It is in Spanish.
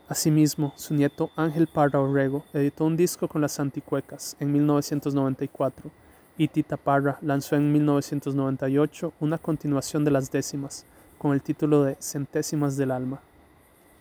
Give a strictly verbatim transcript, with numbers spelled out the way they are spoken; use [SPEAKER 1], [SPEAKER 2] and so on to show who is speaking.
[SPEAKER 1] Asimismo, su nieto Ángel Parra Orrego editó un disco con las Anticuecas en mil novecientos noventa y cuatro y Tita Parra lanzó en mil novecientos noventa y ocho una continuación de las décimas, con el título de Centésimas del Alma.